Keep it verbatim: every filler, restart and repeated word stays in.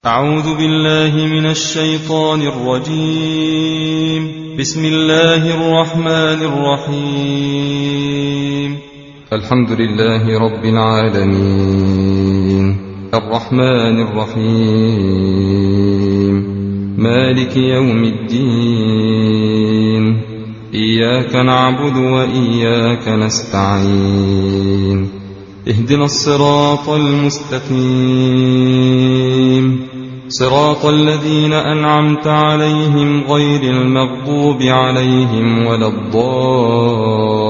أعوذ بالله من الشيطان الرجيم. بسم الله الرحمن الرحيم. الحمد لله رب العالمين الرحمن الرحيم مالك يوم الدين إياك نعبد وإياك نستعين اهدنا الصراط المستقيم صراط الذين أنعمت عليهم غير المغضوب عليهم ولا الضالين